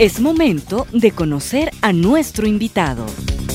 Es momento de conocer a nuestro invitado.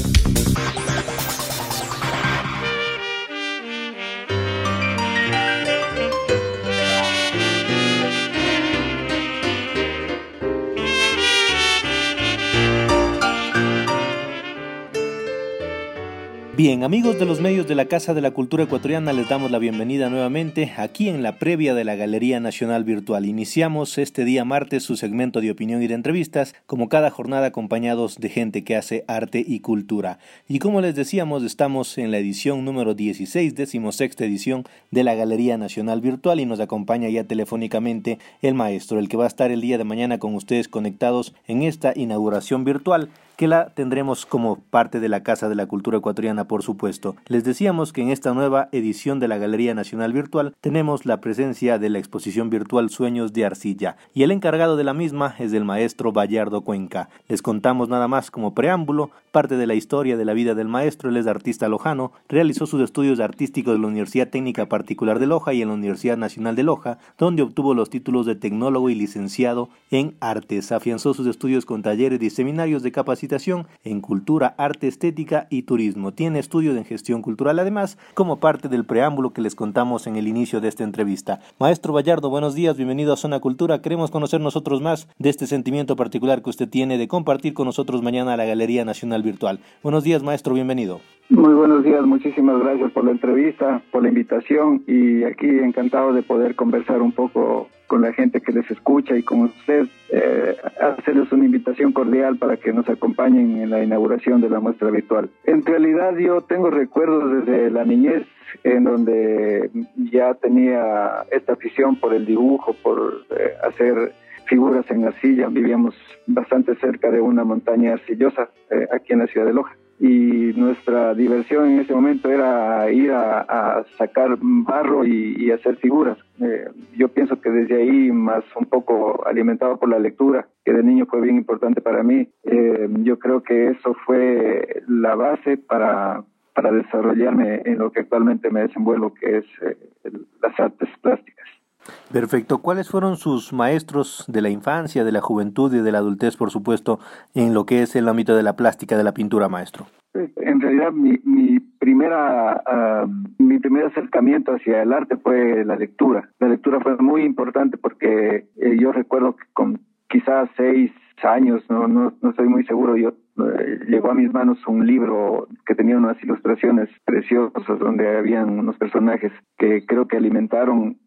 Bien, amigos de los medios de la Casa de la Cultura Ecuatoriana, les damos la bienvenida nuevamente aquí en la previa de la Galería Nacional Virtual. Iniciamos este día martes su segmento de opinión y de entrevistas, como cada jornada acompañados de gente que hace arte y cultura. Y como les decíamos, estamos en la edición número 16, 16ª edición de la Galería Nacional Virtual, y nos acompaña ya telefónicamente el maestro, el que va a estar el día de mañana con ustedes conectados en esta inauguración virtual, que la tendremos como parte de la Casa de la Cultura Ecuatoriana, por supuesto. Les decíamos que en esta nueva edición de la Galería Nacional Virtual tenemos la presencia de la exposición virtual Sueños de Arcilla, y el encargado de la misma es el maestro Bayardo Cuenca. Les contamos nada más como preámbulo parte de la historia de la vida del maestro. Él es artista lojano, realizó sus estudios artísticos en la Universidad Técnica Particular de Loja y en la Universidad Nacional de Loja, donde obtuvo los títulos de tecnólogo y licenciado en artes. Afianzó sus estudios con talleres y seminarios de capacitación en cultura, arte, estética y turismo. Tiene estudios en gestión cultural, además, como parte del preámbulo que les contamos en el inicio de esta entrevista. Maestro Bayardo, buenos días, bienvenido a Zona Cultura. Queremos conocer nosotros más de este sentimiento particular que usted tiene de compartir con nosotros mañana a la Galería Nacional Virtual. Buenos días, maestro, bienvenido. Muy buenos días, muchísimas gracias por la entrevista, por la invitación, y aquí encantado de poder conversar un poco con la gente que les escucha y con usted, hacerles una invitación cordial para que nos acompañen en la inauguración de la muestra virtual. En realidad yo tengo recuerdos desde la niñez en donde ya tenía esta afición por el dibujo, por hacer figuras en arcilla. Vivíamos bastante cerca de una montaña arcillosa aquí en la ciudad de Loja. Y nuestra diversión en ese momento era ir a sacar barro y hacer figuras. Yo pienso que desde ahí, más un poco alimentado por la lectura, que de niño fue bien importante para mí, yo creo que eso fue la base para desarrollarme en lo que actualmente me desenvuelvo, que es las artes plásticas. Perfecto. ¿Cuáles fueron sus maestros de la infancia, de la juventud y de la adultez, por supuesto, en lo que es el ámbito de la plástica, de la pintura, maestro? En realidad, mi primer acercamiento hacia el arte fue la lectura. La lectura fue muy importante porque yo recuerdo que con quizás 6 años, no estoy muy seguro, llegó a mis manos un libro que tenía unas ilustraciones preciosas donde habían unos personajes que creo que alimentaron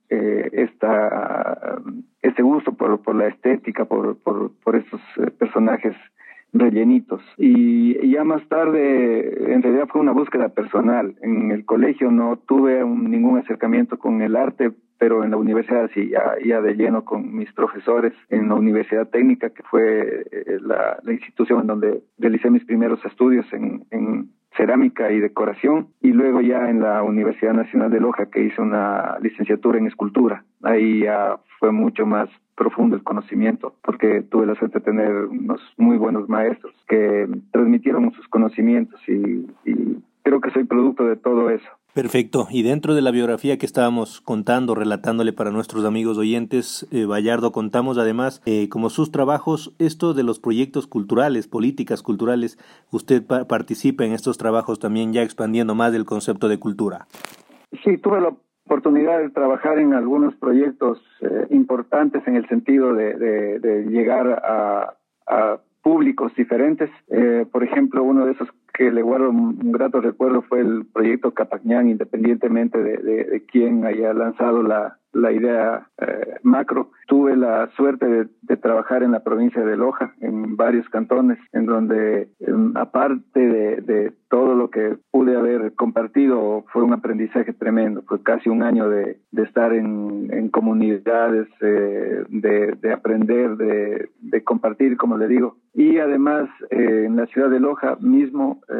este gusto por la estética, por estos personajes rellenitos. Y ya más tarde, en realidad fue una búsqueda personal. En el colegio no tuve ningún acercamiento con el arte, pero en la universidad sí, ya de lleno con mis profesores en la Universidad Técnica, que fue la institución en donde realicé mis primeros estudios en cerámica y decoración, y luego ya en la Universidad Nacional de Loja, que hice una licenciatura en escultura. Ahí ya fue mucho más profundo el conocimiento, porque tuve la suerte de tener unos muy buenos maestros que transmitieron sus conocimientos, y creo que soy producto de todo eso. Perfecto. Y dentro de la biografía que estábamos relatándole para nuestros amigos oyentes, Bayardo, contamos además como sus trabajos, esto de los proyectos culturales, políticas culturales. Usted participa en estos trabajos también, ya expandiendo más el concepto de cultura. Sí, tuve la oportunidad de trabajar en algunos proyectos importantes en el sentido de llegar a públicos diferentes. Por ejemplo, uno de esos que le guardo un grato recuerdo fue el proyecto Capacñán, independientemente de quién haya lanzado la idea macro. Tuve la suerte de trabajar en la provincia de Loja, en varios cantones, en donde aparte de todo lo que pude haber compartido, fue un aprendizaje tremendo. Fue casi un año de estar en comunidades, de aprender, de compartir, como le digo. Y además, en la ciudad de Loja mismo,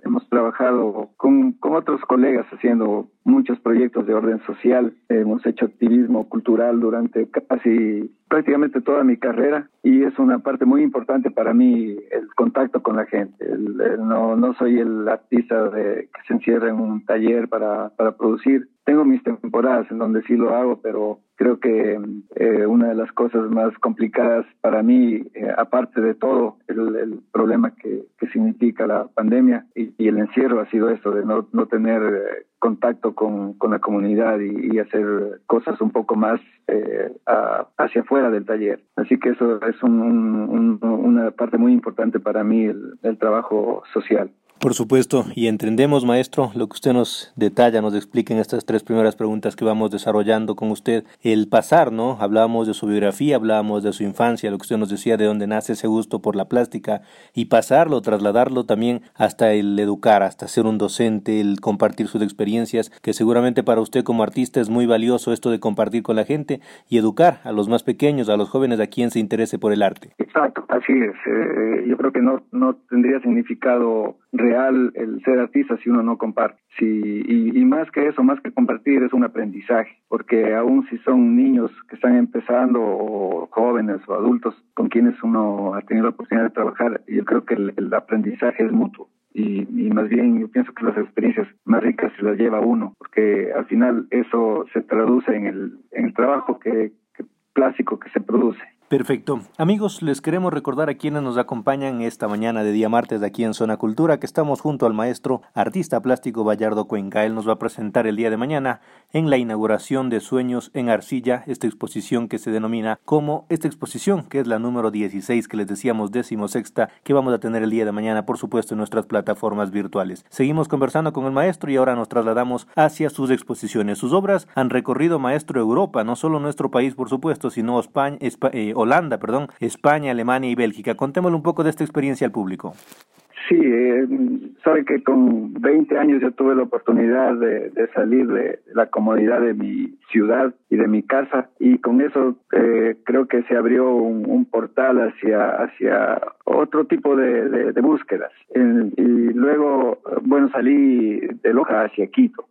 hemos trabajado con otros colegas haciendo muchos proyectos de orden social. Hemos hecho activismo cultural durante prácticamente toda mi carrera, y es una parte muy importante para mí el contacto con la gente. No soy el artista que se encierra en un taller para producir. Tengo mis temporadas en donde sí lo hago, pero creo que una de las cosas más complicadas para mí, aparte de todo el problema que significa la pandemia y el encierro, ha sido esto de no tener contacto con la comunidad y hacer cosas un poco más hacia afuera del taller. Así que eso es una parte muy importante para mí, el trabajo social. Por supuesto, y entendemos, maestro, lo que usted nos detalla, nos explica en estas 3 primeras preguntas que vamos desarrollando con usted, el pasar, ¿no? Hablábamos de su biografía, hablábamos de su infancia, lo que usted nos decía de dónde nace ese gusto por la plástica, y pasarlo, trasladarlo también hasta el educar, hasta ser un docente, el compartir sus experiencias, que seguramente para usted como artista es muy valioso esto de compartir con la gente y educar a los más pequeños, a los jóvenes, a quien se interese por el arte. Exacto, así es. Yo creo que no tendría significado real el ser artista si uno no comparte. Y más que eso, más que compartir, es un aprendizaje, porque aún si son niños que están empezando, o jóvenes o adultos con quienes uno ha tenido la oportunidad de trabajar, yo creo que el aprendizaje es mutuo. Y más bien yo pienso que las experiencias más ricas se las lleva uno, porque al final eso se traduce en el trabajo plástico que se produce. Perfecto. Amigos, les queremos recordar a quienes nos acompañan esta mañana de día martes aquí en Zona Cultura que estamos junto al maestro artista plástico Bayardo Cuenca. Él nos va a presentar el día de mañana en la inauguración de Sueños en Arcilla, esta exposición que se denomina como esta exposición, que es la número 16, que les decíamos 16ª, que vamos a tener el día de mañana, por supuesto, en nuestras plataformas virtuales. Seguimos conversando con el maestro y ahora nos trasladamos hacia sus exposiciones. Sus obras han recorrido, maestro, Europa, no solo nuestro país, por supuesto, sino España, Alemania y Bélgica. Contémosle un poco de esta experiencia al público. Sí, sabe que con 20 años yo tuve la oportunidad de salir de la comodidad de mi ciudad y de mi casa, y con eso creo que se abrió un portal hacia otro tipo de búsquedas. Y luego, salí de Loja hacia Quito.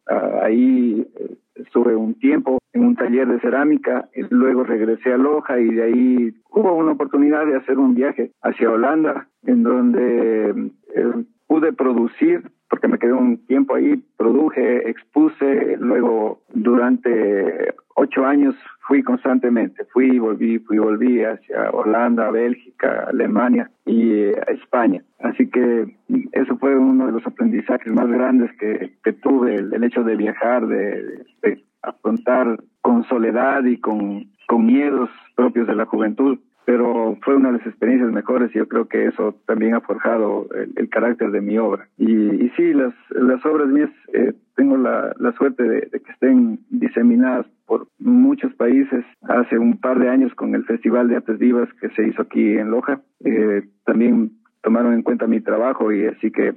Ahí estuve un tiempo en un taller de cerámica, y luego regresé a Loja, y de ahí hubo una oportunidad de hacer un viaje hacia Holanda, en donde pude producir, porque me quedé un tiempo ahí, produje, expuse, luego durante 8 años fui constantemente, fui y volví hacia Holanda, Bélgica, Alemania y España. Así que eso fue uno de los aprendizajes más grandes que tuve, el hecho de viajar, de afrontar con soledad y con miedos propios de la juventud. Pero fue una de las experiencias mejores, y yo creo que eso también ha forjado el carácter de mi obra. Y sí, las obras mías tengo la suerte de que estén diseminadas por muchos países. Hace un par de años, con el Festival de Artes Vivas que se hizo aquí en Loja, también tomaron en cuenta mi trabajo, y así que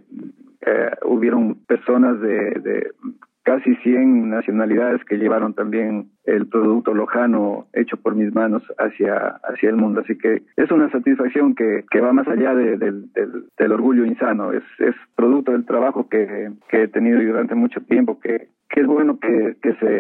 hubieron personas de casi 100 nacionalidades que llevaron también el producto lojano hecho por mis manos hacia el mundo. Así que es una satisfacción que va más allá del orgullo insano. Es producto del trabajo que he tenido durante mucho tiempo, que es bueno que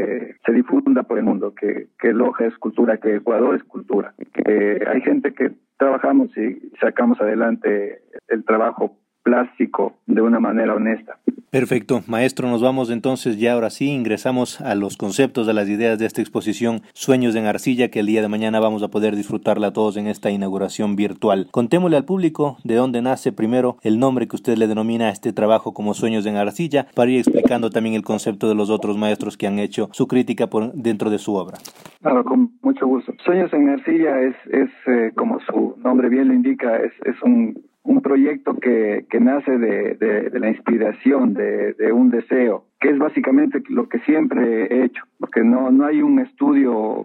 se difunda por el mundo, que Loja es cultura, que Ecuador es cultura, que hay gente que trabajamos y sacamos adelante el trabajo plástico de una manera honesta. Perfecto, maestro, nos vamos entonces ya ahora sí, ingresamos a los conceptos, a las ideas de esta exposición Sueños en Arcilla, que el día de mañana vamos a poder disfrutarla todos en esta inauguración virtual. Contémosle al público de dónde nace primero el nombre que usted le denomina a este trabajo como Sueños en Arcilla, para ir explicando también el concepto de los otros maestros que han hecho su crítica dentro de su obra. Claro, con mucho gusto. Sueños en Arcilla es como su nombre bien lo indica, es un proyecto que nace de la inspiración, de un deseo, que es básicamente lo que siempre he hecho, porque no hay un estudio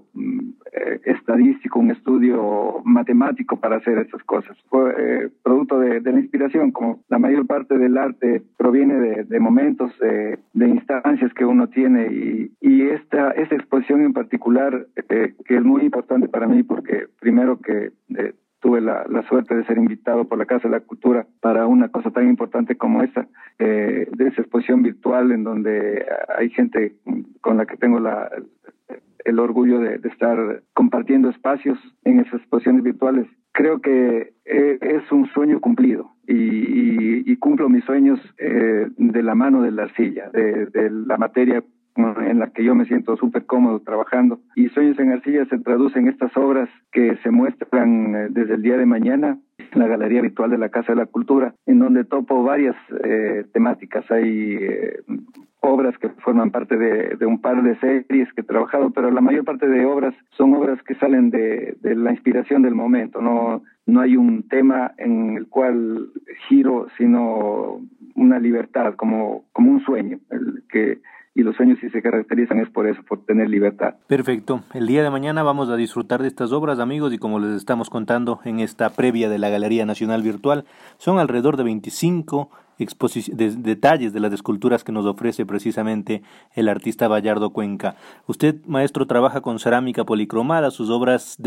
estadístico, un estudio matemático para hacer estas cosas. Fue producto de la inspiración, como la mayor parte del arte proviene de momentos, de instancias que uno tiene, y esta exposición en particular, que es muy importante para mí, porque primero que tuve la suerte de ser invitado por la Casa de la Cultura para una cosa tan importante como esta, de esa exposición virtual en donde hay gente con la que tengo el orgullo de estar compartiendo espacios en esas exposiciones virtuales. Creo que es un sueño cumplido y cumplo mis sueños de la mano de la arcilla, de la materia en la que yo me siento súper cómodo trabajando. Y Sueños en Arcilla se traducen en estas obras que se muestran desde el día de mañana en la Galería Virtual de la Casa de la Cultura, en donde topo varias temáticas. Hay obras que forman parte de un par de series que he trabajado, pero la mayor parte de obras son obras que salen de la inspiración del momento. No hay un tema en el cual giro, sino una libertad, como un sueño, y los sueños, si se caracterizan, es por eso, por tener libertad. Perfecto. El día de mañana vamos a disfrutar de estas obras, amigos, y como les estamos contando en esta previa de la Galería Nacional Virtual, son alrededor de 25 detalles de las esculturas que nos ofrece precisamente el artista Bayardo Cuenca. Usted, maestro, trabaja con cerámica policromada, sus obras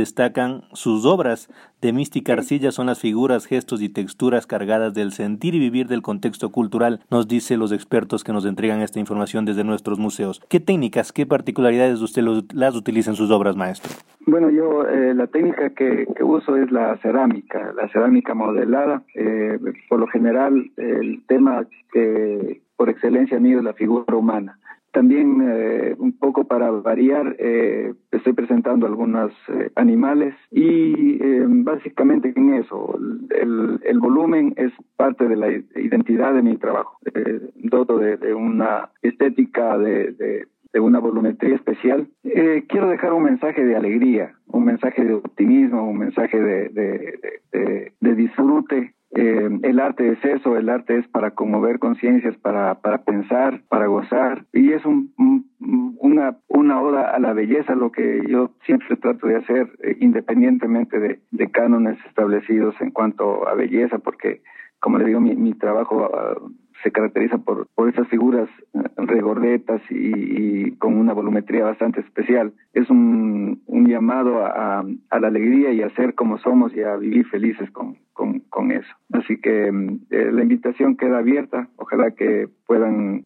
de mística arcilla son las figuras, gestos y texturas cargadas del sentir y vivir del contexto cultural, nos dice los expertos que nos entregan esta información desde nuestros museos. ¿Qué técnicas, qué particularidades usted las utiliza en sus obras, maestro? Bueno, yo la técnica que uso es la cerámica modelada. Por lo general, el tema que por excelencia mío es la figura humana. También, un poco para variar, estoy presentando algunos animales y básicamente en eso, el volumen es parte de la identidad de mi trabajo. Doto de una estética, de una volumetría especial. Quiero dejar un mensaje de alegría, un mensaje de optimismo, un mensaje de disfrute. El arte es eso, el arte es para conmover conciencias, para pensar, para gozar, y es una oda a la belleza, lo que yo siempre trato de hacer, independientemente de cánones establecidos en cuanto a belleza, porque, como le digo, mi trabajo se caracteriza por esas figuras regordetas y con una volumetría bastante especial. Es un llamado a la alegría y a ser como somos y a vivir felices con eso. Así que la invitación queda abierta. Ojalá que puedan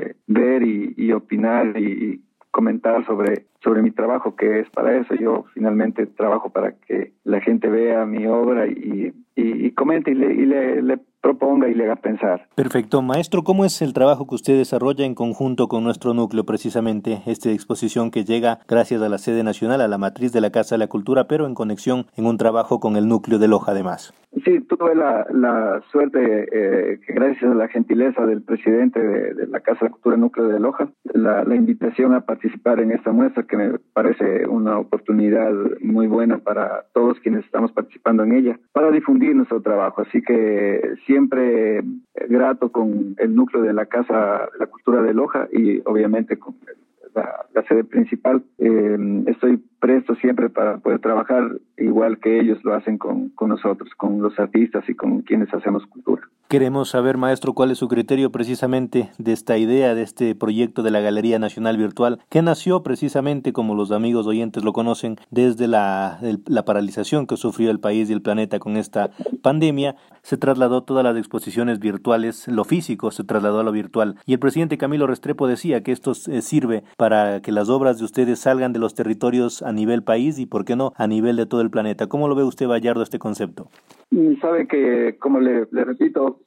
ver y opinar y comentar sobre mi trabajo, que es para eso. Yo finalmente trabajo para que la gente vea mi obra y comente y le proponga y le haga pensar. Perfecto. Maestro, ¿cómo es el trabajo que usted desarrolla en conjunto con nuestro núcleo, precisamente esta exposición que llega gracias a la sede nacional, a la matriz de la Casa de la Cultura, pero en conexión en un trabajo con el núcleo de Loja además? Sí, tuve la suerte, que gracias a la gentileza del presidente de la Casa de la Cultura Núcleo de Loja, la invitación a participar en esta muestra, que me parece una oportunidad muy buena para todos quienes estamos participando en ella, para difundir nuestro trabajo. Así que siempre grato con el núcleo de la Casa de la Cultura de Loja y obviamente con la sede principal. Estoy presto siempre para poder trabajar igual que ellos lo hacen con nosotros, con los artistas y con quienes hacemos cultura. Queremos saber, maestro, cuál es su criterio precisamente de esta idea, de este proyecto de la Galería Nacional Virtual, que nació precisamente, como los amigos oyentes lo conocen, desde la paralización que sufrió el país y el planeta con esta pandemia. Se trasladó todas las exposiciones virtuales, lo físico se trasladó a lo virtual. Y el presidente Camilo Restrepo decía que esto sirve para que las obras de ustedes salgan de los territorios a nivel país y, por qué no, a nivel de todo el planeta. ¿Cómo lo ve usted, Bayardo, este concepto? Sabe que, como le repito,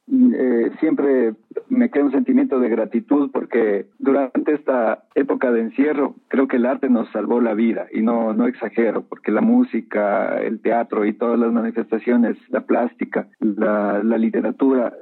siempre me queda un sentimiento de gratitud porque durante esta época de encierro creo que el arte nos salvó la vida, y no exagero, porque la música, el teatro y todas las manifestaciones, la plástica, la literatura,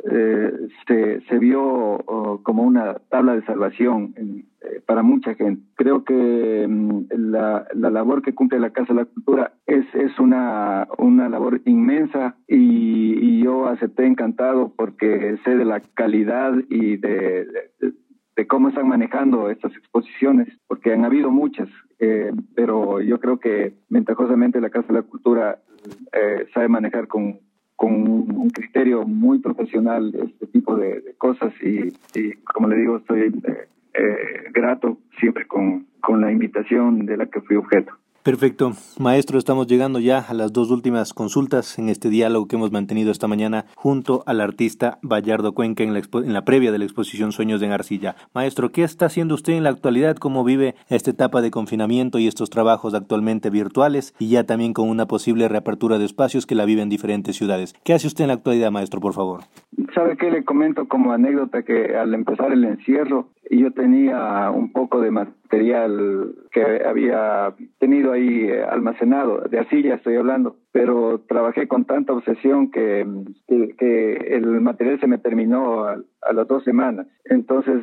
se vio como una tabla de salvación para mucha gente. Creo que la labor que cumple la Casa de la Cultura es una labor inmensa, y yo acepté encantado porque sé de la calidad y de cómo están manejando estas exposiciones, porque han habido muchas, pero yo creo que ventajosamente la Casa de la Cultura sabe manejar con un criterio muy profesional este tipo de cosas, y como le digo, estoy grato siempre con la invitación de la que fui objeto. Perfecto. Maestro, estamos llegando ya a las dos últimas consultas en este diálogo que hemos mantenido esta mañana junto al artista Bayardo Cuenca en la previa de la exposición Sueños en Arcilla. Maestro, ¿qué está haciendo usted en la actualidad? ¿Cómo vive esta etapa de confinamiento y estos trabajos actualmente virtuales y ya también con una posible reapertura de espacios que la vive en diferentes ciudades? ¿Qué hace usted en la actualidad, maestro, por favor? ¿Sabe qué? Le comento como anécdota que al empezar el encierro yo tenía un poco de material que había tenido ahí almacenado, de arcilla estoy hablando, pero trabajé con tanta obsesión que el material se me terminó a las 2 semanas. Entonces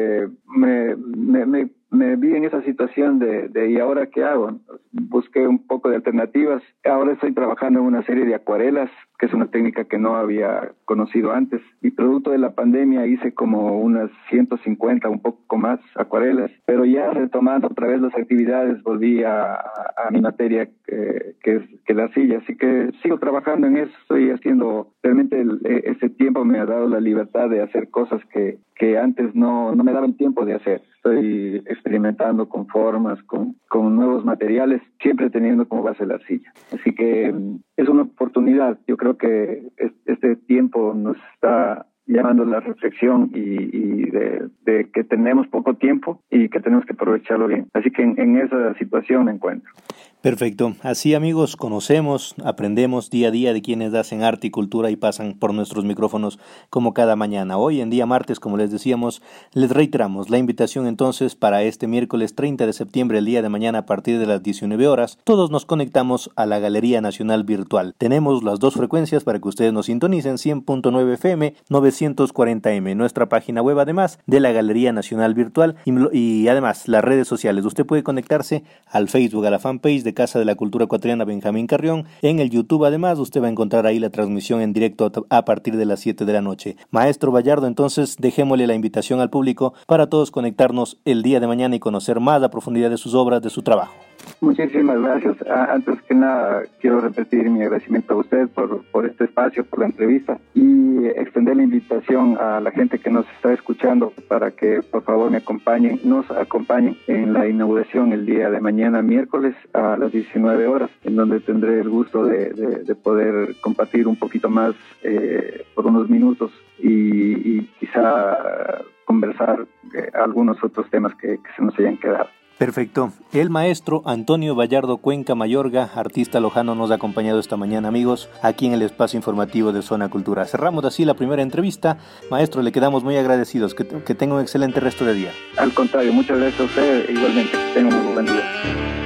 me vi en esa situación de ¿y ahora qué hago? Busqué un poco de alternativas. Ahora estoy trabajando en una serie de acuarelas, que es una técnica que no había conocido antes. Y producto de la pandemia hice como unas 150, un poco más, acuarelas. Pero ya retomando otra vez las actividades, volví a mi materia, que es la arcilla. Así que sigo trabajando en eso, estoy haciendo, realmente ese tiempo me ha dado la libertad de hacer cosas que antes no me daban tiempo de hacer. Estoy experimentando con formas, con nuevos materiales, siempre teniendo como base la arcilla. Así que es una oportunidad. Yo creo que este tiempo nos está llamando a la reflexión y de que tenemos poco tiempo y que tenemos que aprovecharlo bien. Así que en esa situación me encuentro. Perfecto. Así, amigos, conocemos, aprendemos día a día de quienes hacen arte y cultura y pasan por nuestros micrófonos como cada mañana. Hoy, en día martes, como les decíamos, les reiteramos la invitación entonces para este miércoles 30 de septiembre, el día de mañana a partir de las 19 horas. Todos nos conectamos a la Galería Nacional Virtual. Tenemos las dos frecuencias para que ustedes nos sintonicen, 100.9 FM, 940M, nuestra página web además de la Galería Nacional Virtual y además las redes sociales. Usted puede conectarse al Facebook, a la fanpage de Casa de la Cultura Ecuatoriana Benjamín Carrión. En el YouTube además usted va a encontrar ahí la transmisión en directo a partir de las 7 de la noche. Maestro Bayardo, entonces dejémosle la invitación al público para todos conectarnos el día de mañana y conocer más a profundidad de sus obras, de su trabajo. Muchísimas gracias. Antes que nada, quiero repetir mi agradecimiento a usted por este espacio, por la entrevista y extender la invitación a la gente que nos está escuchando para que por favor nos acompañen en la inauguración el día de mañana, miércoles, a las 19 horas, en donde tendré el gusto de poder compartir un poquito más por unos minutos y quizá conversar algunos otros temas que se nos hayan quedado. Perfecto. El maestro Antonio Bayardo Cuenca Mayorga, artista lojano, nos ha acompañado esta mañana, amigos, aquí en el espacio informativo de Zona Cultura. Cerramos así la primera entrevista. Maestro, le quedamos muy agradecidos. Que tenga un excelente resto de día. Al contrario, muchas gracias a usted. Igualmente, que tenga un muy buen día.